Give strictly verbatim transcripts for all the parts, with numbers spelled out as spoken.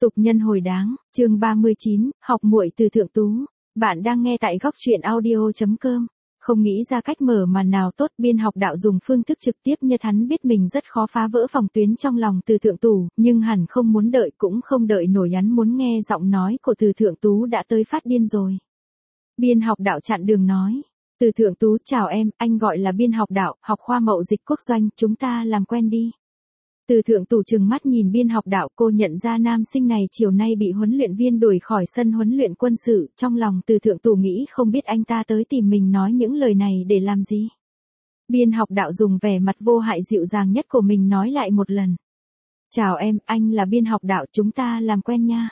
Tục nhân hồi đáng, chương ba mươi chín, học muội từ Thượng Tú. Bạn đang nghe tại góc truyện audio chấm com. Không nghĩ ra cách mở màn nào tốt, biên học đạo dùng phương thức trực tiếp như hắn biết mình rất khó phá vỡ phòng tuyến trong lòng Từ Thượng Tú, nhưng hẳn không muốn đợi cũng không đợi nổi, hắn muốn nghe giọng nói của Từ Thượng Tú đã tới phát điên rồi. Biên học đạo chặn đường nói. Từ Thượng Tú, chào em, anh gọi là biên học đạo, học khoa mậu dịch quốc doanh, chúng ta làm quen đi. Từ Thượng Tú trừng mắt nhìn biên học đạo, cô nhận ra nam sinh này chiều nay bị huấn luyện viên đuổi khỏi sân huấn luyện quân sự, trong lòng Từ Thượng Tú nghĩ không biết anh ta tới tìm mình nói những lời này để làm gì. Biên học đạo dùng vẻ mặt vô hại dịu dàng nhất của mình nói lại một lần. Chào em, anh là biên học đạo, chúng ta làm quen nha.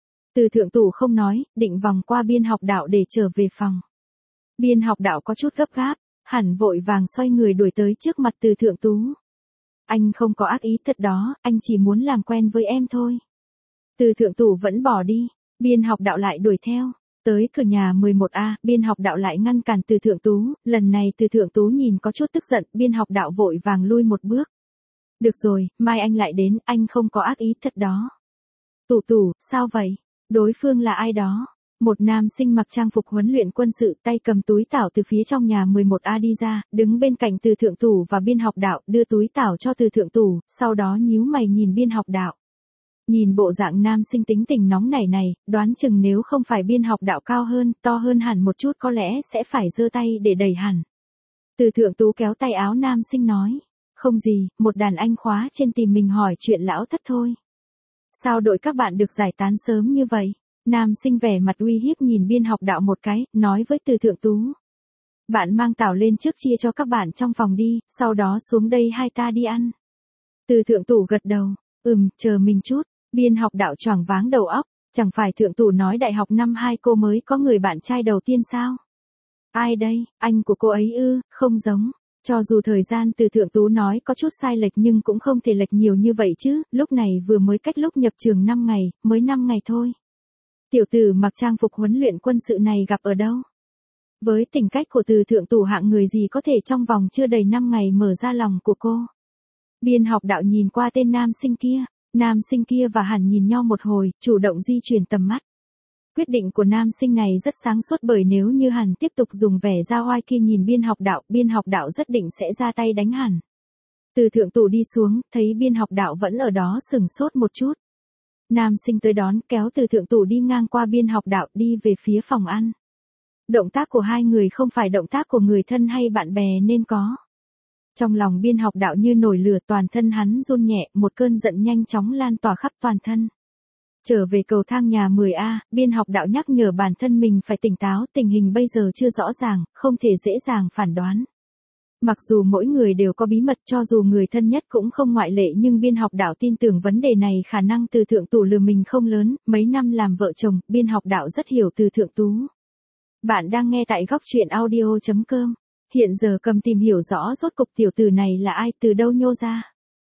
Từ Thượng Tú không nói, định vòng qua biên học đạo để trở về phòng. Biên học đạo có chút gấp gáp, hẳn vội vàng xoay người đuổi tới trước mặt Từ Thượng Tú. Anh không có ác ý thật đó, anh chỉ muốn làm quen với em thôi. Từ Thượng Tú vẫn bỏ đi, biên học đạo lại đuổi theo. Tới cửa nhà mười một A, biên học đạo lại ngăn cản Từ Thượng Tú, lần này Từ Thượng Tú nhìn có chút tức giận, biên học đạo vội vàng lui một bước. Được rồi, mai anh lại đến, anh không có ác ý thật đó. Tú Tú, sao vậy? Đối phương là ai đó? Một nam sinh mặc trang phục huấn luyện quân sự, tay cầm túi tảo từ phía trong nhà mười một A đi ra, đứng bên cạnh Từ Thượng Tú và biên học đạo, đưa túi tảo cho Từ Thượng Tú, sau đó nhíu mày nhìn biên học đạo. Nhìn bộ dạng nam sinh tính tình nóng nảy này, đoán chừng nếu không phải biên học đạo cao hơn, to hơn hẳn một chút có lẽ sẽ phải giơ tay để đẩy hẳn. Từ Thượng Tú kéo tay áo nam sinh nói, không gì, một đàn anh khóa trên tìm mình hỏi chuyện lão thất thôi. Sao đội các bạn được giải tán sớm như vậy? Nam sinh vẻ mặt uy hiếp nhìn biên học đạo một cái, nói với Từ Thượng Tú. Bạn mang tảo lên trước chia cho các bạn trong phòng đi, sau đó xuống đây hai ta đi ăn. Từ Thượng Tú gật đầu, ừm, chờ mình chút, biên học đạo choáng váng đầu óc, chẳng phải Thượng Tú nói đại học năm hai cô mới có người bạn trai đầu tiên sao? Ai đây, anh của cô ấy ư, không giống. Cho dù thời gian Từ Thượng Tú nói có chút sai lệch nhưng cũng không thể lệch nhiều như vậy chứ, lúc này vừa mới cách lúc nhập trường năm ngày, mới năm ngày thôi. Tiểu tử mặc trang phục huấn luyện quân sự này gặp ở đâu? Với tính cách của Từ Thượng Tú hạng người gì có thể trong vòng chưa đầy năm ngày mở ra lòng của cô? Biên học đạo nhìn qua tên nam sinh kia, nam sinh kia và hẳn nhìn nhau một hồi, chủ động di chuyển tầm mắt. Quyết định của nam sinh này rất sáng suốt bởi nếu như hẳn tiếp tục dùng vẻ ra oai kia nhìn biên học đạo, biên học đạo rất định sẽ ra tay đánh hẳn. Từ Thượng Tú đi xuống, thấy biên học đạo vẫn ở đó sừng sốt một chút. Nam sinh tới đón, kéo Từ Thượng Tú đi ngang qua biên học đạo đi về phía phòng ăn. Động tác của hai người không phải động tác của người thân hay bạn bè nên có. Trong lòng biên học đạo như nổi lửa, toàn thân hắn run nhẹ, một cơn giận nhanh chóng lan tỏa khắp toàn thân. Trở về cầu thang nhà mười A, biên học đạo nhắc nhở bản thân mình phải tỉnh táo, tình hình bây giờ chưa rõ ràng, không thể dễ dàng phản đoán. Mặc dù mỗi người đều có bí mật, cho dù người thân nhất cũng không ngoại lệ, nhưng biên học đạo tin tưởng vấn đề này khả năng Từ Thượng Tú lừa mình không lớn, mấy năm làm vợ chồng, biên học đạo rất hiểu Từ Thượng Tú. Bạn đang nghe tại góc truyện audio chấm com. Hiện giờ cầm tìm hiểu rõ rốt cục tiểu tử này là ai, từ đâu nhô ra.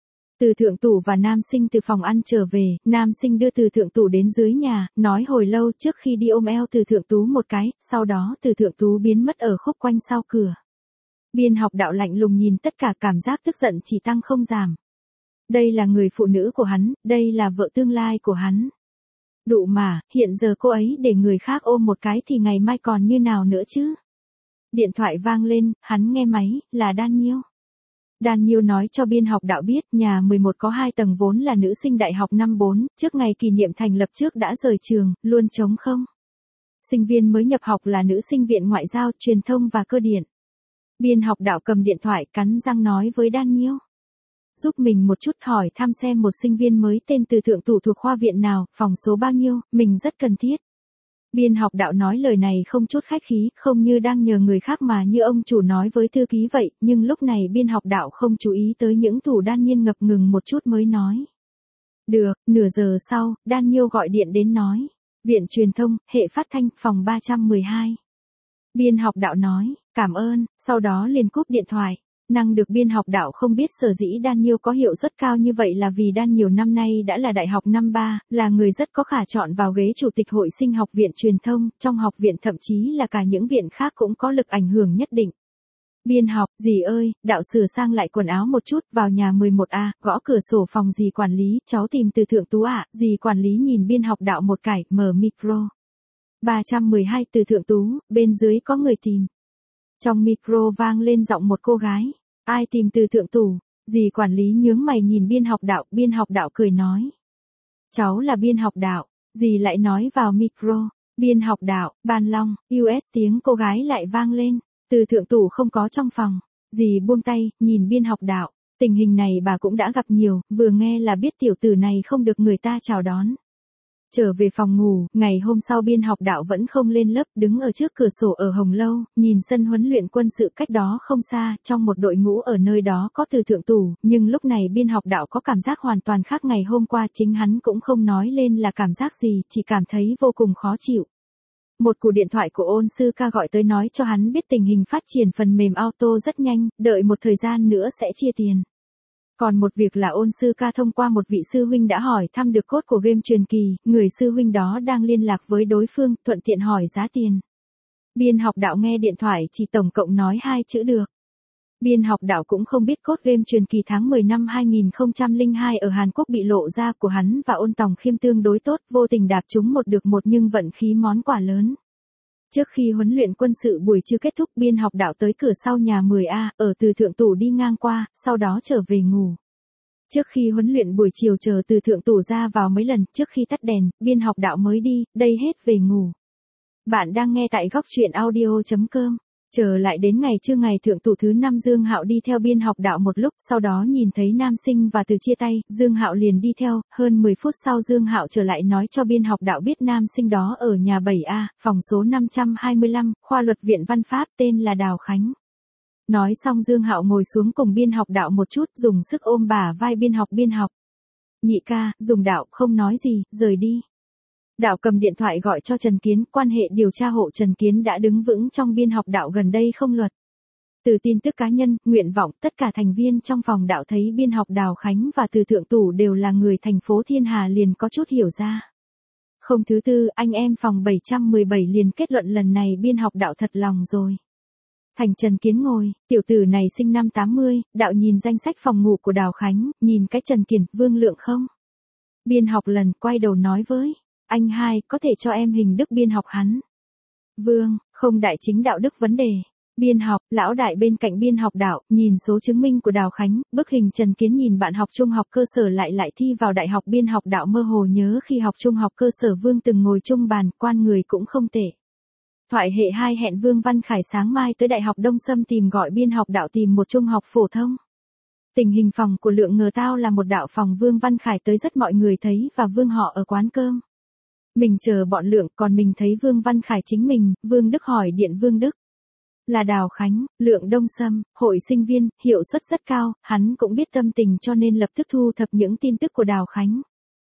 Từ Thượng Tú và nam sinh từ phòng ăn trở về, nam sinh đưa Từ Thượng Tú đến dưới nhà, nói hồi lâu trước khi đi ôm eo Từ Thượng Tú một cái, sau đó Từ Thượng Tú biến mất ở khúc quanh sau cửa. Biên học đạo lạnh lùng nhìn tất cả, cảm giác tức giận chỉ tăng không giảm. Đây là người phụ nữ của hắn, đây là vợ tương lai của hắn. Đụ mà, hiện giờ cô ấy để người khác ôm một cái thì ngày mai còn như nào nữa chứ? Điện thoại vang lên, hắn nghe máy, là Daniel. Daniel nói cho biên học đạo biết nhà mười một có hai tầng vốn là nữ sinh đại học năm bốn, trước ngày kỷ niệm thành lập trước đã rời trường, luôn trống không. Sinh viên mới nhập học là nữ sinh viện ngoại giao, truyền thông và cơ điện. Biên học đạo cầm điện thoại cắn răng nói với Daniel. Giúp mình một chút, hỏi thăm xem một sinh viên mới tên Từ Thượng Tú thuộc khoa viện nào, phòng số bao nhiêu, mình rất cần thiết. Biên học đạo nói lời này không chút khách khí, không như đang nhờ người khác mà như ông chủ nói với thư ký vậy, nhưng lúc này biên học đạo không chú ý tới những thủ Daniel ngập ngừng một chút mới nói. Được, nửa giờ sau, Daniel gọi điện đến nói. Viện truyền thông, hệ phát thanh, phòng ba trăm mười hai. Biên học đạo nói, cảm ơn, sau đó liền cúp điện thoại. Năng được biên học đạo không biết sở dĩ Daniel có hiệu suất cao như vậy là vì Daniel năm nay đã là đại học năm ba, là người rất có khả chọn vào ghế chủ tịch hội sinh học viện truyền thông, trong học viện thậm chí là cả những viện khác cũng có lực ảnh hưởng nhất định. Biên học, dì ơi, đạo sửa sang lại quần áo một chút, vào nhà mười một A, gõ cửa sổ phòng dì quản lý, cháu tìm từ thượng tú ạ, dì quản lý nhìn biên học đạo một cải, mở micro. ba trăm mười hai từ thượng tú, bên dưới có người tìm. Trong micro vang lên giọng một cô gái, ai tìm từ thượng tú, dì quản lý nhướng mày nhìn biên học đạo, biên học đạo cười nói. Cháu là biên học đạo, dì lại nói vào micro, biên học đạo, Ban Long, u ét tiếng cô gái lại vang lên. Từ thượng tủ không có trong phòng, dì buông tay, nhìn biên học đạo, tình hình này bà cũng đã gặp nhiều, vừa nghe là biết tiểu tử này không được người ta chào đón. Trở về phòng ngủ, ngày hôm sau biên học đạo vẫn không lên lớp, đứng ở trước cửa sổ ở Hồng Lâu, nhìn sân huấn luyện quân sự cách đó không xa, trong một đội ngũ ở nơi đó có từ thượng tủ, nhưng lúc này biên học đạo có cảm giác hoàn toàn khác ngày hôm qua, chính hắn cũng không nói lên là cảm giác gì, chỉ cảm thấy vô cùng khó chịu. Một cuộc điện thoại của ôn sư ca gọi tới nói cho hắn biết tình hình phát triển phần mềm auto rất nhanh, đợi một thời gian nữa sẽ chia tiền. Còn một việc là ôn sư ca thông qua một vị sư huynh đã hỏi thăm được code của game truyền kỳ, người sư huynh đó đang liên lạc với đối phương, thuận tiện hỏi giá tiền. Biên học đạo nghe điện thoại chỉ tổng cộng nói hai chữ được. Biên học đạo cũng không biết code game truyền kỳ tháng mười năm hai nghìn không trăm lẻ hai ở Hàn Quốc bị lộ ra của hắn và ôn tòng khiêm tương đối tốt, vô tình đạp trúng một được một nhưng vận khí món quà lớn. Trước khi huấn luyện quân sự buổi trưa kết thúc, biên học đạo tới cửa sau nhà mười A, ở từ thượng tủ đi ngang qua, sau đó trở về ngủ. Trước khi huấn luyện buổi chiều chờ từ thượng tủ ra vào mấy lần, trước khi tắt đèn, biên học đạo mới đi, đây hết về ngủ. Bạn đang nghe tại góc truyện audio chấm com. Chờ lại đến ngày trưa ngày thượng tủ thứ năm, Dương Hạo đi theo biên học đạo một lúc, sau đó nhìn thấy nam sinh và từ chia tay, Dương Hạo liền đi theo, hơn mười phút sau Dương Hạo trở lại nói cho biên học đạo biết nam sinh đó ở nhà bảy A, phòng số năm trăm hai mươi lăm, khoa luật viện văn pháp, tên là Đào Khánh. Nói xong Dương Hạo ngồi xuống cùng biên học đạo một chút, dùng sức ôm bả vai biên học biên học. Nhị ca, dùng đạo, không nói gì, rời đi. Đạo cầm điện thoại gọi cho Trần Kiến, quan hệ điều tra hộ Trần Kiến đã đứng vững trong biên học đạo gần đây không luật. Từ tin tức cá nhân, nguyện vọng, tất cả thành viên trong phòng đạo thấy biên học Đào Khánh và từ thượng tủ đều là người thành phố Thiên Hà liền có chút hiểu ra. Không thứ tư, anh em phòng bảy trăm mười bảy liền kết luận lần này biên học đạo thật lòng rồi. Thành Trần Kiến ngồi, tiểu tử này sinh năm tám mươi, đạo nhìn danh sách phòng ngủ của Đào Khánh, nhìn cái Trần Kiến, Vương Lượng không? Biên học lần quay đầu nói với. Anh hai, có thể cho em hình đức biên học hắn. Vương, không đại chính đạo đức vấn đề. Biên học, lão đại bên cạnh biên học đạo, nhìn số chứng minh của Đào Khánh, bức hình Trần Kiến nhìn bạn học trung học cơ sở lại lại thi vào đại học, biên học đạo mơ hồ nhớ khi học trung học cơ sở Vương từng ngồi chung bàn, quan người cũng không tệ. Thoại hệ hai hẹn Vương Văn Khải sáng mai tới Đại học Đông Sâm tìm gọi biên học đạo tìm một trung học phổ thông. Tình hình phòng của Lượng ngờ tao là một đạo phòng Vương Văn Khải tới rất mọi người thấy và Vương họ ở quán cơm. Mình chờ bọn Lượng, còn mình thấy Vương Văn Khải chính mình, Vương Đức hỏi điện Vương Đức. Là Đào Khánh, Lượng Đông Sâm, hội sinh viên, hiệu suất rất cao, hắn cũng biết tâm tình cho nên lập tức thu thập những tin tức của Đào Khánh.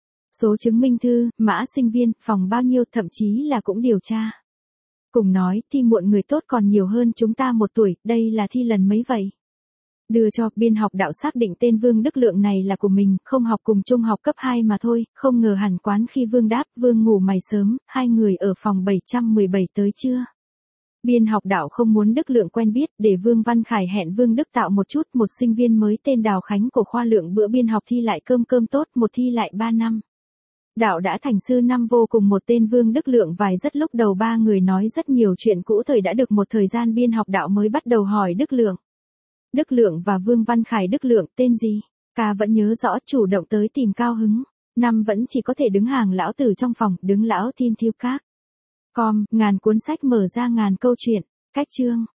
Số chứng minh thư, mã sinh viên, phòng bao nhiêu, thậm chí là cũng điều tra. Cùng nói, thi muộn người tốt còn nhiều hơn chúng ta một tuổi, đây là thi lần mấy vậy? Đưa cho, biên học đạo xác định tên Vương Đức Lượng này là của mình, không học cùng trung học cấp hai mà thôi, không ngờ hẳn quán khi Vương đáp, Vương ngủ mày sớm, hai người ở phòng bảy trăm mười bảy tới chưa? Biên học đạo không muốn Đức Lượng quen biết, để Vương Văn Khải hẹn Vương Đức tạo một chút, một sinh viên mới tên Đào Khánh của khoa Lượng bữa biên học thi lại cơm cơm tốt, một thi lại ba năm. Đạo đã thành sư năm vô cùng một tên Vương Đức Lượng vài rất lúc đầu ba người nói rất nhiều chuyện cũ thời đã được một thời gian biên học đạo mới bắt đầu hỏi Đức Lượng. Đức Lượng và Vương Văn Khải Đức Lượng tên gì? Ca vẫn nhớ rõ chủ động tới tìm cao hứng. Năm vẫn chỉ có thể đứng hàng lão tử trong phòng, đứng lão thiên thiêu các. Com, ngàn cuốn sách mở ra ngàn câu chuyện. Cách chương.